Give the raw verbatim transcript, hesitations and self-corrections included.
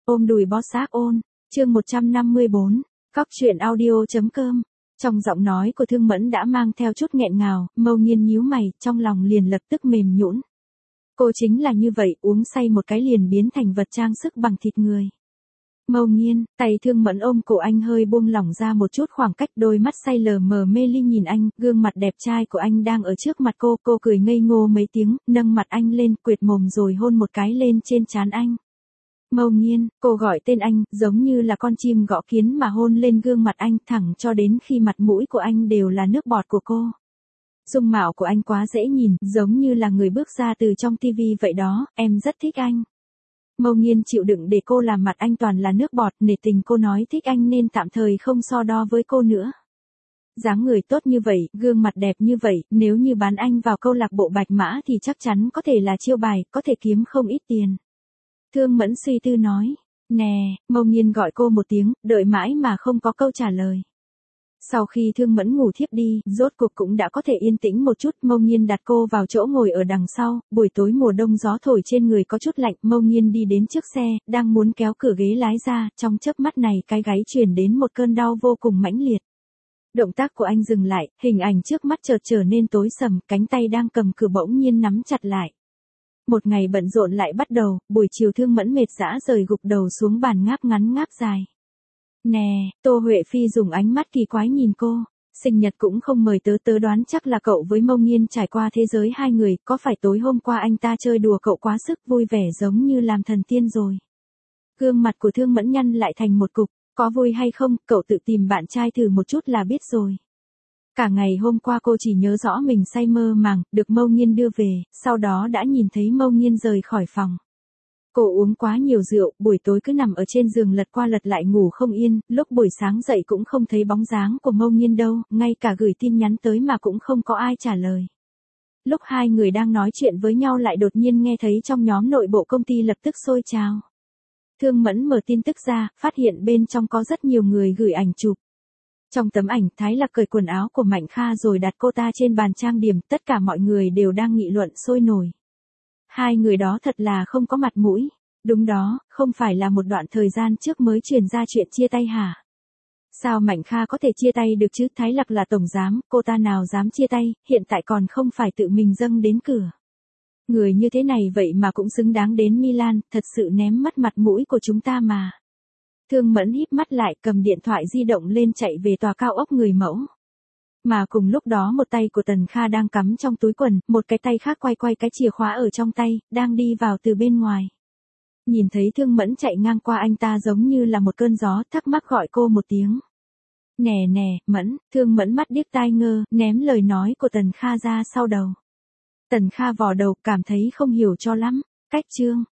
Ôm đùi bó xác ôn, chương một trăm năm mươi bốn, Cóc truyện audio.com. Trong giọng nói của Thương Mẫn đã mang theo chút nghẹn ngào, Mâu Nghiên nhíu mày, trong lòng liền lập tức mềm nhũn. Cô chính là như vậy, uống say một cái liền biến thành vật trang sức bằng thịt người. Mâu Nghiên, tay Thương Mẫn ôm cổ anh hơi buông lỏng ra một chút khoảng cách, đôi mắt say lờ mờ mê ly nhìn anh, gương mặt đẹp trai của anh đang ở trước mặt cô, cô cười ngây ngô mấy tiếng, nâng mặt anh lên, quệt mồm rồi hôn một cái lên trên trán anh. Mâu Nghiên, cô gọi tên anh, giống như là con chim gõ kiến mà hôn lên gương mặt anh, thẳng cho đến khi mặt mũi của anh đều là nước bọt của cô. Dung mạo của anh quá dễ nhìn, giống như là người bước ra từ trong tivi vậy đó, em rất thích anh. Mâu Nghiên chịu đựng để cô làm mặt anh toàn là nước bọt, nể tình cô nói thích anh nên tạm thời không so đo với cô nữa. Dáng người tốt như vậy, gương mặt đẹp như vậy, nếu như bán anh vào câu lạc bộ Bạch Mã thì chắc chắn có thể là chiêu bài, có thể kiếm không ít tiền. Thương Mẫn suy tư nói, nè, Mâu Nghiên gọi cô một tiếng, đợi mãi mà không có câu trả lời. Sau khi Thương Mẫn ngủ thiếp đi, rốt cuộc cũng đã có thể yên tĩnh một chút, Mâu Nghiên đặt cô vào chỗ ngồi ở đằng sau, buổi tối mùa đông gió thổi trên người có chút lạnh, Mâu Nghiên đi đến trước xe, đang muốn kéo cửa ghế lái ra, trong chớp mắt này cái gáy truyền đến một cơn đau vô cùng mãnh liệt. Động tác của anh dừng lại, hình ảnh trước mắt chợt trở nên tối sầm, cánh tay đang cầm cửa bỗng nhiên nắm chặt lại. Một ngày bận rộn lại bắt đầu, buổi chiều Thương Mẫn mệt dã rời gục đầu xuống bàn ngáp ngắn ngáp dài. Nè, Tô Huệ Phi dùng ánh mắt kỳ quái nhìn cô, sinh nhật cũng không mời tớ, tớ đoán chắc là cậu với Mâu Nghiên trải qua thế giới hai người, có phải tối hôm qua anh ta chơi đùa cậu quá sức vui vẻ giống như làm thần tiên rồi. Gương mặt của Thương Mẫn nhăn lại thành một cục, có vui hay không, cậu tự tìm bạn trai thử một chút là biết rồi. Cả ngày hôm qua cô chỉ nhớ rõ mình say mơ màng, được Mâu Nghiên đưa về, sau đó đã nhìn thấy Mâu Nghiên rời khỏi phòng. Cô uống quá nhiều rượu, buổi tối cứ nằm ở trên giường lật qua lật lại ngủ không yên, lúc buổi sáng dậy cũng không thấy bóng dáng của Mâu Nghiên đâu, ngay cả gửi tin nhắn tới mà cũng không có ai trả lời. Lúc hai người đang nói chuyện với nhau lại đột nhiên nghe thấy trong nhóm nội bộ công ty lập tức sôi trào. Thương Mẫn mở tin tức ra, phát hiện bên trong có rất nhiều người gửi ảnh chụp. Trong tấm ảnh, Thái Lạc cởi quần áo của Mạnh Kha rồi đặt cô ta trên bàn trang điểm, tất cả mọi người đều đang nghị luận sôi nổi. Hai người đó thật là không có mặt mũi. Đúng đó, không phải là một đoạn thời gian trước mới truyền ra chuyện chia tay hả? Sao Mạnh Kha có thể chia tay được chứ? Thái Lạc là tổng giám, cô ta nào dám chia tay, hiện tại còn không phải tự mình dâng đến cửa. Người như thế này vậy mà cũng xứng đáng đến Milan, thật sự ném mất mặt mũi của chúng ta mà. Thương Mẫn híp mắt lại, cầm điện thoại di động lên chạy về tòa cao ốc người mẫu. Mà cùng lúc đó một tay của Tần Kha đang cắm trong túi quần, một cái tay khác quay quay cái chìa khóa ở trong tay, đang đi vào từ bên ngoài. Nhìn thấy Thương Mẫn chạy ngang qua anh ta giống như là một cơn gió, thắc mắc gọi cô một tiếng. Nè nè, Mẫn, Thương Mẫn mắt điếc tai ngơ, ném lời nói của Tần Kha ra sau đầu. Tần Kha vò đầu, cảm thấy không hiểu cho lắm. Cách chương,